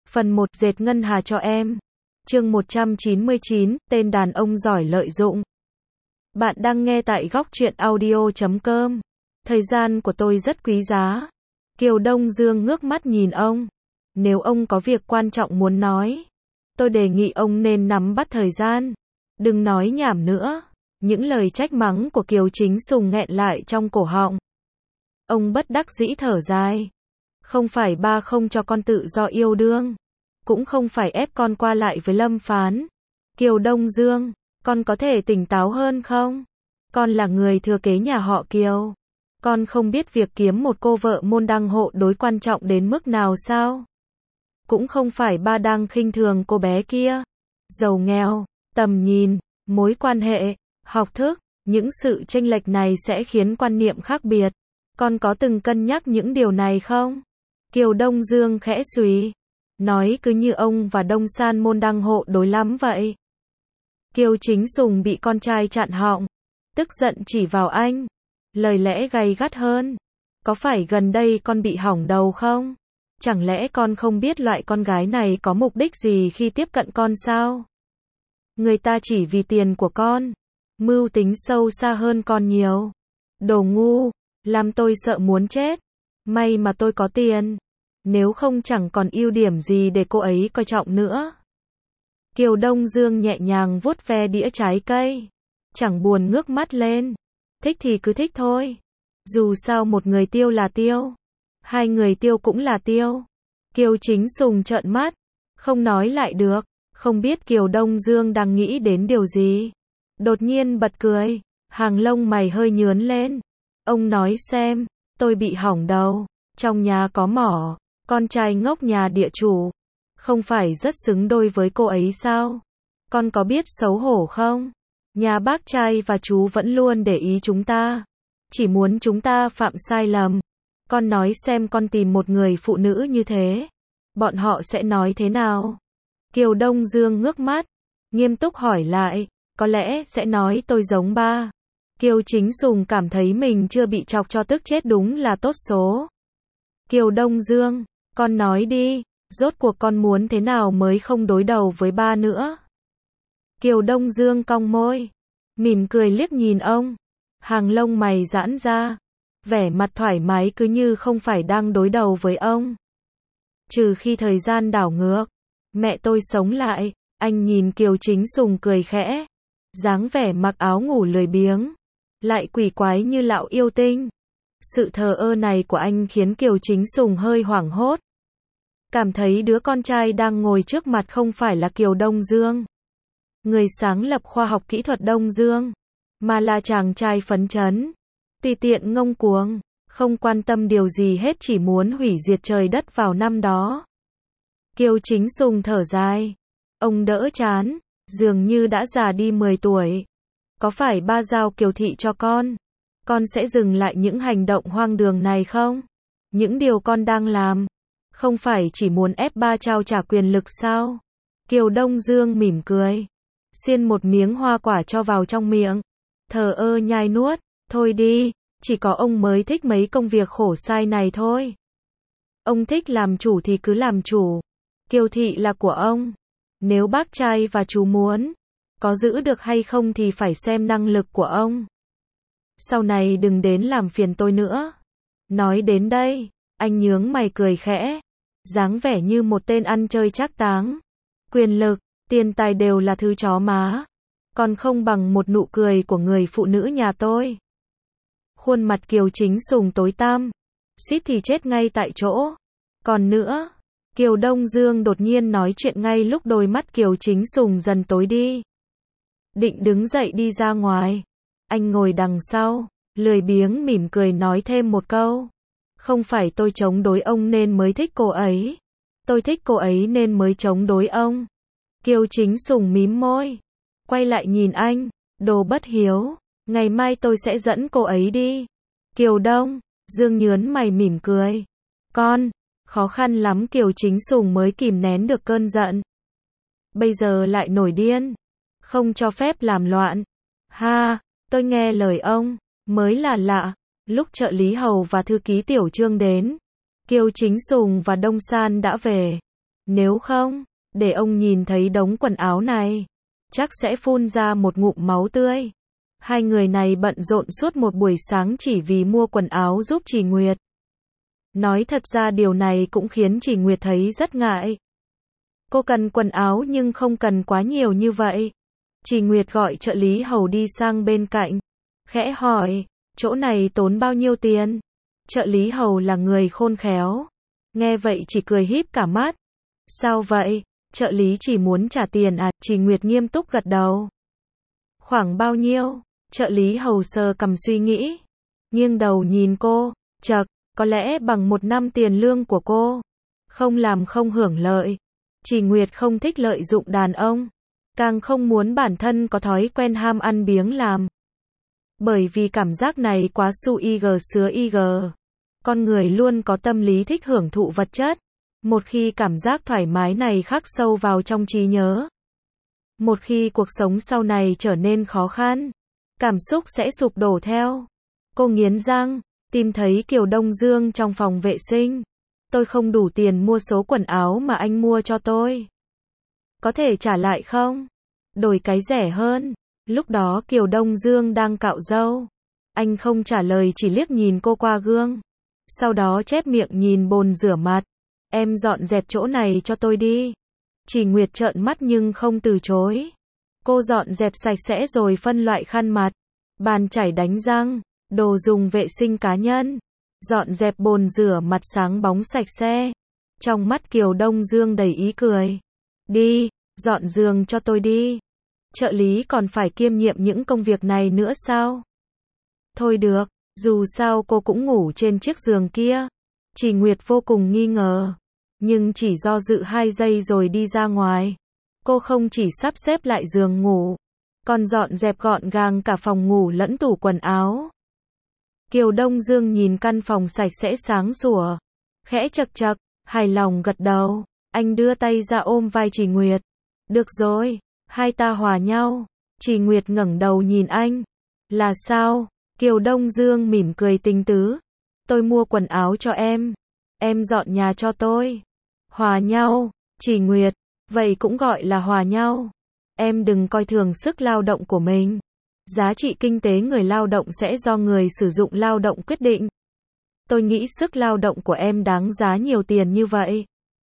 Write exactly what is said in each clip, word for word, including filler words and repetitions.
Phần một dệt ngân hà cho em. Chương một trăm chín mươi chín, tên đàn ông giỏi lợi dụng. Bạn đang nghe tại góc truyện audio chấm com. Thời gian của tôi rất quý giá. Kiều Đông Dương ngước mắt nhìn ông. Nếu ông có việc quan trọng muốn nói, tôi đề nghị ông nên nắm bắt thời gian. Đừng nói nhảm nữa. Những lời trách mắng của Kiều Chính Sùng nghẹn lại trong cổ họng. Ông bất đắc dĩ thở dài. Không phải ba không cho con tự do yêu đương, cũng không phải ép con qua lại với Lâm Phán. Kiều Đông Dương, con có thể tỉnh táo hơn không? Con là người thừa kế nhà họ Kiều. Con không biết việc kiếm một cô vợ môn đăng hộ đối quan trọng đến mức nào sao? Cũng không phải ba đang khinh thường cô bé kia. Giàu nghèo, tầm nhìn, mối quan hệ, học thức, những sự chênh lệch này sẽ khiến quan niệm khác biệt. Con có từng cân nhắc những điều này không? Kiều Đông Dương khẽ suy. Nói cứ như ông và Đông San môn đăng hộ đối lắm vậy. Kiều Chính Sùng bị con trai chặn họng. Tức giận chỉ vào anh. Lời lẽ gay gắt hơn. Có phải gần đây con bị hỏng đầu không? Chẳng lẽ con không biết loại con gái này có mục đích gì khi tiếp cận con sao? Người ta chỉ vì tiền của con. Mưu tính sâu xa hơn con nhiều. Đồ ngu. Làm tôi sợ muốn chết. May mà tôi có tiền. Nếu không chẳng còn ưu điểm gì để cô ấy coi trọng nữa. Kiều Đông Dương nhẹ nhàng vuốt ve đĩa trái cây. Chẳng buồn ngước mắt lên. Thích thì cứ thích thôi. Dù sao một người tiêu là tiêu. Hai người tiêu cũng là tiêu. Kiều Chính Sùng trợn mắt. Không nói lại được. Không biết Kiều Đông Dương đang nghĩ đến điều gì. Đột nhiên bật cười. Hàng lông mày hơi nhướn lên. Ông nói xem. Tôi bị hỏng đầu. Trong nhà có mỏ. Con trai ngốc nhà địa chủ. Không phải rất xứng đôi với cô ấy sao? Con có biết xấu hổ không? Nhà bác trai và chú vẫn luôn để ý chúng ta. Chỉ muốn chúng ta phạm sai lầm. Con nói xem con tìm một người phụ nữ như thế. Bọn họ sẽ nói thế nào? Kiều Đông Dương ngước mắt. Nghiêm túc hỏi lại. Có lẽ sẽ nói tôi giống ba. Kiều Chính Sùng cảm thấy mình chưa bị chọc cho tức chết đúng là tốt số. Kiều Đông Dương, con nói đi, rốt cuộc con muốn thế nào mới không đối đầu với ba nữa? Kiều Đông Dương cong môi, mỉm cười liếc nhìn ông, hàng lông mày giãn ra, vẻ mặt thoải mái cứ như không phải đang đối đầu với ông. Trừ khi thời gian đảo ngược, mẹ tôi sống lại, anh nhìn Kiều Chính Sùng cười khẽ, dáng vẻ mặc áo ngủ lười biếng, lại quỷ quái như lão yêu tinh. Sự thờ ơ này của anh khiến Kiều Chính Sùng hơi hoảng hốt. Cảm thấy đứa con trai đang ngồi trước mặt không phải là Kiều Đông Dương, người sáng lập khoa học kỹ thuật Đông Dương, mà là chàng trai phấn chấn, tùy tiện ngông cuồng, không quan tâm điều gì hết, chỉ muốn hủy diệt trời đất vào năm đó. Kiều Chính Sùng thở dài. Ông đỡ chán, dường như đã già đi mười tuổi. Có phải ba giao Kiều thị cho con? Con sẽ dừng lại những hành động hoang đường này không? Những điều con đang làm, không phải chỉ muốn ép ba trao trả quyền lực sao? Kiều Đông Dương mỉm cười, xiên một miếng hoa quả cho vào trong miệng, thờ ơ nhai nuốt. Thôi đi, chỉ có ông mới thích mấy công việc khổ sai này thôi. Ông thích làm chủ thì cứ làm chủ. Kiều thị là của ông. Nếu bác trai và chú muốn, có giữ được hay không thì phải xem năng lực của ông. Sau này đừng đến làm phiền tôi nữa. Nói đến đây, anh nhướng mày cười khẽ, dáng vẻ như một tên ăn chơi trác táng. Quyền lực, tiền tài đều là thứ chó má, còn không bằng một nụ cười của người phụ nữ nhà tôi. Khuôn mặt Kiều Chính Sùng tối tăm, suýt thì chết ngay tại chỗ. Còn nữa, Kiều Đông Dương đột nhiên nói chuyện ngay lúc đôi mắt Kiều Chính Sùng dần tối đi. Định đứng dậy đi ra ngoài. Anh ngồi đằng sau, lười biếng mỉm cười nói thêm một câu. Không phải tôi chống đối ông nên mới thích cô ấy. Tôi thích cô ấy nên mới chống đối ông. Kiều Chính Sùng mím môi, quay lại nhìn anh, đồ bất hiếu. Ngày mai tôi sẽ dẫn cô ấy đi. Kiều Đông Dương nhớn mày mỉm cười. Con, khó khăn lắm Kiều Chính Sùng mới kìm nén được cơn giận. Bây giờ lại nổi điên. Không cho phép làm loạn. Ha, tôi nghe lời ông, mới là lạ. Lúc trợ lý Hầu và thư ký Tiểu Trương đến, Kiều Chính Sùng và Đông San đã về. Nếu không, để ông nhìn thấy đống quần áo này, chắc sẽ phun ra một ngụm máu tươi. Hai người này bận rộn suốt một buổi sáng chỉ vì mua quần áo giúp Trì Nguyệt. Nói thật ra điều này cũng khiến Trì Nguyệt thấy rất ngại. Cô cần quần áo nhưng không cần quá nhiều như vậy. Trì Nguyệt gọi trợ lý hầu đi sang bên cạnh, khẽ hỏi, chỗ này tốn bao nhiêu tiền? Trợ lý hầu là người khôn khéo. Nghe vậy chỉ cười híp cả mắt. Sao vậy? Trợ lý chỉ muốn trả tiền à? Trì Nguyệt nghiêm túc gật đầu. Khoảng bao nhiêu? Trợ lý hầu sờ cằm suy nghĩ. Nghiêng đầu nhìn cô, chậc, có lẽ bằng một năm tiền lương của cô. Không làm không hưởng lợi. Trì Nguyệt không thích lợi dụng đàn ông. Càng không muốn bản thân có thói quen ham ăn biếng làm. Bởi vì cảm giác này quá su ig sứa ig. Con người luôn có tâm lý thích hưởng thụ vật chất. Một khi cảm giác thoải mái này khắc sâu vào trong trí nhớ. Một khi cuộc sống sau này trở nên khó khăn, cảm xúc sẽ sụp đổ theo. Cô nghiến răng, tìm thấy Kiều Đông Dương trong phòng vệ sinh. Tôi không đủ tiền mua số quần áo mà anh mua cho tôi. Có thể trả lại không? Đổi cái rẻ hơn. Lúc đó Kiều Đông Dương đang cạo râu. Anh không trả lời chỉ liếc nhìn cô qua gương. Sau đó chép miệng nhìn bồn rửa mặt. Em dọn dẹp chỗ này cho tôi đi. Trì Nguyệt trợn mắt nhưng không từ chối. Cô dọn dẹp sạch sẽ rồi phân loại khăn mặt, bàn chải đánh răng, đồ dùng vệ sinh cá nhân. Dọn dẹp bồn rửa mặt sáng bóng sạch sẽ. Trong mắt Kiều Đông Dương đầy ý cười. Đi, dọn giường cho tôi đi. Trợ lý còn phải kiêm nhiệm những công việc này nữa sao? Thôi được, dù sao cô cũng ngủ trên chiếc giường kia. Trì Nguyệt vô cùng nghi ngờ. Nhưng chỉ do dự hai giây rồi đi ra ngoài. Cô không chỉ sắp xếp lại giường ngủ, còn dọn dẹp gọn gàng cả phòng ngủ lẫn tủ quần áo. Kiều Đông Dương nhìn căn phòng sạch sẽ sáng sủa, khẽ chật chật, hài lòng gật đầu. Anh đưa tay ra ôm vai Trì Nguyệt. Được rồi, hai ta hòa nhau. Trì Nguyệt ngẩng đầu nhìn anh. Là sao? Kiều Đông Dương mỉm cười tinh tứ. Tôi mua quần áo cho em. Em dọn nhà cho tôi. Hòa nhau, Trì Nguyệt. Vậy cũng gọi là hòa nhau. Em đừng coi thường sức lao động của mình. Giá trị kinh tế người lao động sẽ do người sử dụng lao động quyết định. Tôi nghĩ sức lao động của em đáng giá nhiều tiền như vậy.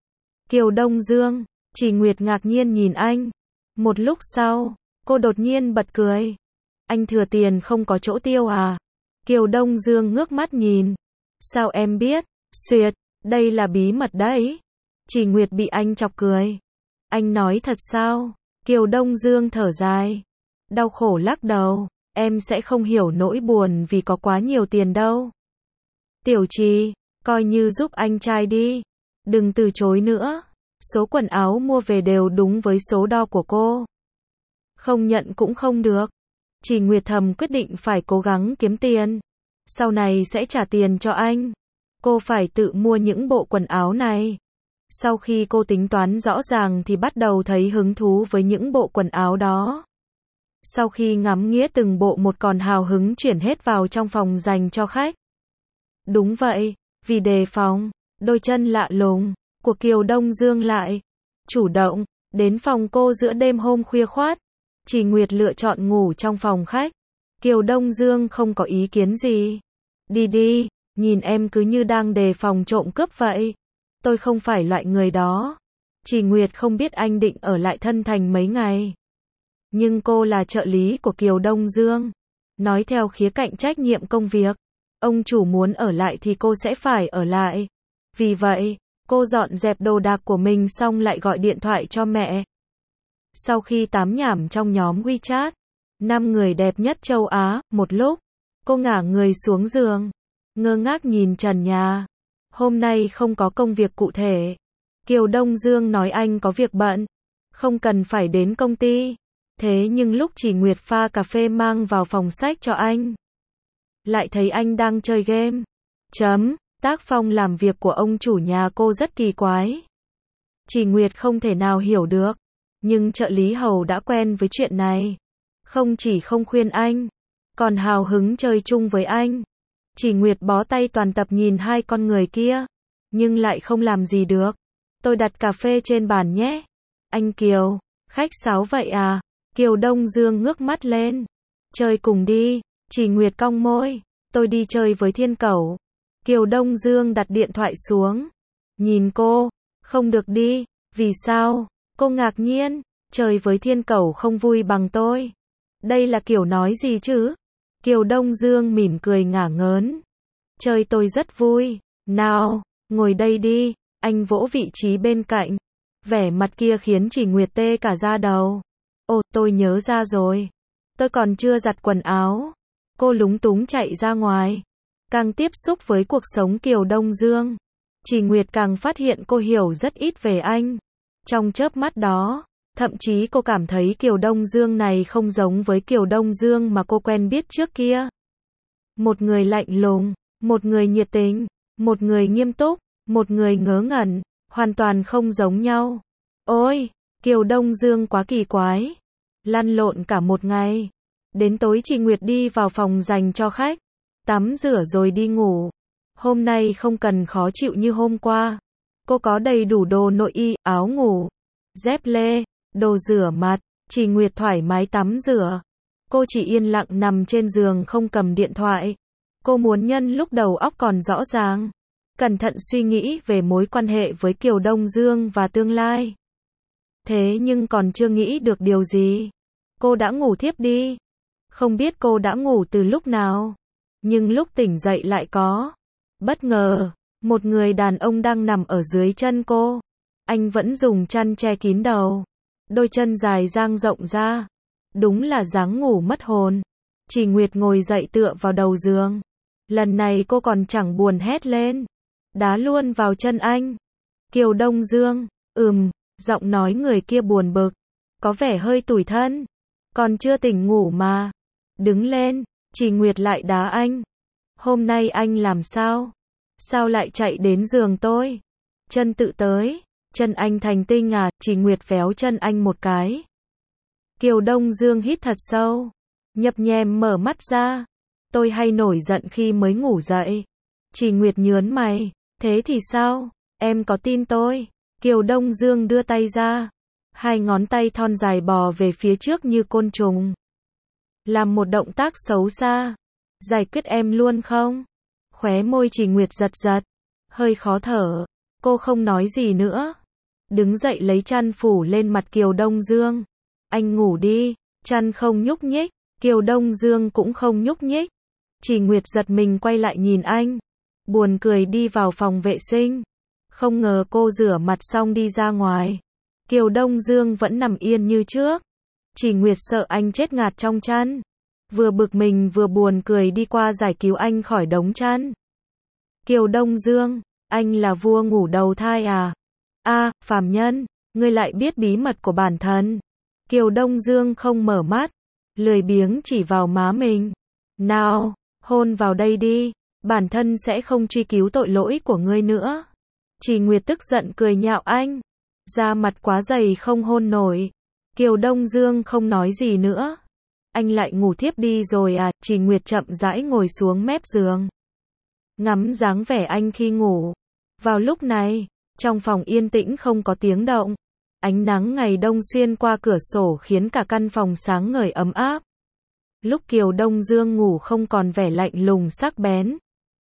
Kiều Đông Dương, Trì Nguyệt ngạc nhiên nhìn anh. Một lúc sau, cô đột nhiên bật cười. Anh thừa tiền không có chỗ tiêu à? Kiều Đông Dương ngước mắt nhìn. Sao em biết? Xuyệt, đây là bí mật đấy. Trì Nguyệt bị anh chọc cười. Anh nói thật sao? Kiều Đông Dương thở dài. Đau khổ lắc đầu. Em sẽ không hiểu nỗi buồn vì có quá nhiều tiền đâu. Tiểu Trì, coi như giúp anh trai đi. Đừng từ chối nữa. Số quần áo mua về đều đúng với số đo của cô. Không nhận cũng không được. Trì Nguyệt thầm quyết định phải cố gắng kiếm tiền. Sau này sẽ trả tiền cho anh. Cô phải tự mua những bộ quần áo này. Sau khi cô tính toán rõ ràng thì bắt đầu thấy hứng thú với những bộ quần áo đó. Sau khi ngắm nghía từng bộ một còn hào hứng chuyển hết vào trong phòng dành cho khách. Đúng vậy, vì đề phòng, đôi chân lạ lùng của Kiều Đông Dương lại chủ động đến phòng cô giữa đêm hôm khuya khoắt. Trì Nguyệt lựa chọn ngủ trong phòng khách. Kiều Đông Dương không có ý kiến gì. Đi đi, nhìn em cứ như đang đề phòng trộm cướp vậy. Tôi không phải loại người đó. Trì Nguyệt không biết anh định ở lại Thân Thành mấy ngày. Nhưng cô là trợ lý của Kiều Đông Dương. Nói theo khía cạnh trách nhiệm công việc. Ông chủ muốn ở lại thì cô sẽ phải ở lại. Vì vậy, cô dọn dẹp đồ đạc của mình xong lại gọi điện thoại cho mẹ. Sau khi tám nhảm trong nhóm WeChat, năm người đẹp nhất châu Á, một lúc, cô ngả người xuống giường, ngơ ngác nhìn trần nhà. Hôm nay không có công việc cụ thể. Kiều Đông Dương nói anh có việc bận, không cần phải đến công ty. Thế nhưng lúc Trì Nguyệt pha cà phê mang vào phòng sách cho anh, lại thấy anh đang chơi game. Chấm, tác phong làm việc của ông chủ nhà cô rất kỳ quái. Trì Nguyệt không thể nào hiểu được. Nhưng trợ lý hầu đã quen với chuyện này. Không chỉ không khuyên anh, còn hào hứng chơi chung với anh. Trì Nguyệt bó tay toàn tập nhìn hai con người kia, nhưng lại không làm gì được. tôi đặt cà phê trên bàn nhé. Anh Kiều, khách sáo vậy à? Kiều Đông Dương ngước mắt lên. Chơi cùng đi. Chỉ Nguyệt cong môi. Tôi đi chơi với Thiên Cẩu. Kiều Đông Dương đặt điện thoại xuống. Nhìn cô. Không được đi. Vì sao? Cô ngạc nhiên. Chơi với Thiên Cẩu không vui bằng tôi. Đây là kiểu nói gì chứ? Kiều Đông Dương mỉm cười ngả ngớn. Chơi tôi rất vui. Nào, ngồi đây đi. Anh vỗ vị trí bên cạnh. Vẻ mặt kia khiến Chỉ Nguyệt tê cả da đầu. Ồ, tôi nhớ ra rồi. Tôi còn chưa giặt quần áo. Cô lúng túng chạy ra ngoài. Càng tiếp xúc với cuộc sống Kiều Đông Dương, Chỉ Nguyệt càng phát hiện cô hiểu rất ít về anh. Trong chớp mắt đó, thậm chí cô cảm thấy Kiều Đông Dương này không giống với Kiều Đông Dương mà cô quen biết trước kia. Một người lạnh lùng, một người nhiệt tình, một người nghiêm túc, một người ngớ ngẩn, hoàn toàn không giống nhau. Ôi, Kiều Đông Dương quá kỳ quái. Lăn lộn cả một ngày. Đến tối Chỉ Nguyệt đi vào phòng dành cho khách, tắm rửa rồi đi ngủ. Hôm nay không cần khó chịu như hôm qua. Cô có đầy đủ đồ nội y, áo ngủ, dép lê, đồ rửa mặt. Chỉ Nguyệt thoải mái tắm rửa. Cô chỉ yên lặng nằm trên giường không cầm điện thoại. Cô muốn nhân lúc đầu óc còn rõ ràng, cẩn thận suy nghĩ về mối quan hệ với Kiều Đông Dương và tương lai. Thế nhưng còn chưa nghĩ được điều gì, cô đã ngủ thiếp đi. Không biết cô đã ngủ từ lúc nào, nhưng lúc tỉnh dậy lại có bất ngờ, một người đàn ông đang nằm ở dưới chân cô. Anh vẫn dùng chăn che kín đầu, đôi chân dài dang rộng ra. Đúng là dáng ngủ mất hồn. Chỉ Nguyệt ngồi dậy tựa vào đầu giường. Lần này cô còn chẳng buồn hét lên, đá luôn vào chân anh. Kiều Đông Dương, ừm, giọng nói người kia buồn bực, có vẻ hơi tủi thân. Còn chưa tỉnh ngủ mà. Đứng lên. Chỉ Nguyệt lại đá anh. Hôm nay anh làm sao? Sao lại chạy đến giường tôi? Chân tự tới. Chân anh thành tinh à? Chỉ Nguyệt véo chân anh một cái. Kiều Đông Dương hít thật sâu, nhập nhèm mở mắt ra. Tôi hay nổi giận khi mới ngủ dậy. Chỉ Nguyệt nhớn mày. Thế thì sao? Em có tin tôi? Kiều Đông Dương đưa tay ra. Hai ngón tay thon dài bò về phía trước như côn trùng. Làm một động tác xấu xa. Giải quyết em luôn không? Khóe môi Chỉ Nguyệt giật giật. Hơi khó thở. Cô không nói gì nữa. Đứng dậy lấy chăn phủ lên mặt Kiều Đông Dương. Anh ngủ đi. Chăn không nhúc nhích. Kiều Đông Dương cũng không nhúc nhích. Chỉ Nguyệt giật mình quay lại nhìn anh. Buồn cười đi vào phòng vệ sinh. Không ngờ cô rửa mặt xong đi ra ngoài. Kiều Đông Dương vẫn nằm yên như trước. Chỉ Nguyệt sợ anh chết ngạt trong chăn. Vừa bực mình vừa buồn cười đi qua giải cứu anh khỏi đống chăn. Kiều Đông Dương, anh là vua ngủ đầu thai à? A, phàm nhân, ngươi lại biết bí mật của bản thân. Kiều Đông Dương không mở mắt, lười biếng chỉ vào má mình. Nào, hôn vào đây đi, bản thân sẽ không truy cứu tội lỗi của ngươi nữa. Chỉ Nguyệt tức giận cười nhạo anh. Da mặt quá dày không hôn nổi. Kiều Đông Dương không nói gì nữa. Anh lại ngủ thiếp đi rồi à? Chỉ Nguyệt chậm rãi ngồi xuống mép giường, ngắm dáng vẻ anh khi ngủ. Vào lúc này, trong phòng yên tĩnh không có tiếng động. Ánh nắng ngày đông xuyên qua cửa sổ khiến cả căn phòng sáng ngời ấm áp. Lúc Kiều Đông Dương ngủ không còn vẻ lạnh lùng sắc bén.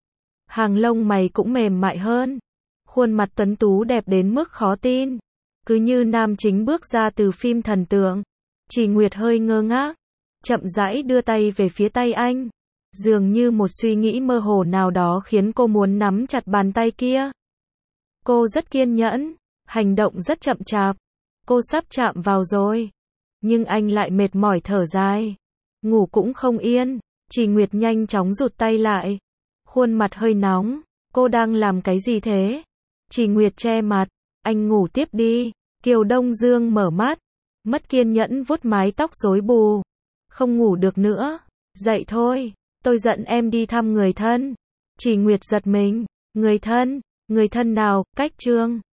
Hàng lông mày cũng mềm mại hơn. Khuôn mặt tuấn tú đẹp đến mức khó tin. Cứ như nam chính bước ra từ phim thần tượng. Chỉ Nguyệt hơi ngơ ngác, chậm rãi đưa tay về phía tay anh. Dường như một suy nghĩ mơ hồ nào đó khiến cô muốn nắm chặt bàn tay kia. Cô rất kiên nhẫn, hành động rất chậm chạp. Cô sắp chạm vào rồi. Nhưng anh lại mệt mỏi thở dài. Ngủ cũng không yên. Chỉ Nguyệt nhanh chóng rụt tay lại. Khuôn mặt hơi nóng. Cô đang làm cái gì thế? Chỉ Nguyệt che mặt. Anh ngủ tiếp đi. Kiều Đông Dương mở mắt. Mất kiên nhẫn vuốt mái tóc rối bù. Không ngủ được nữa. Dậy thôi. Tôi dẫn em đi thăm người thân. Chỉ Nguyệt giật mình. Người thân? Người thân nào? Cách Trương.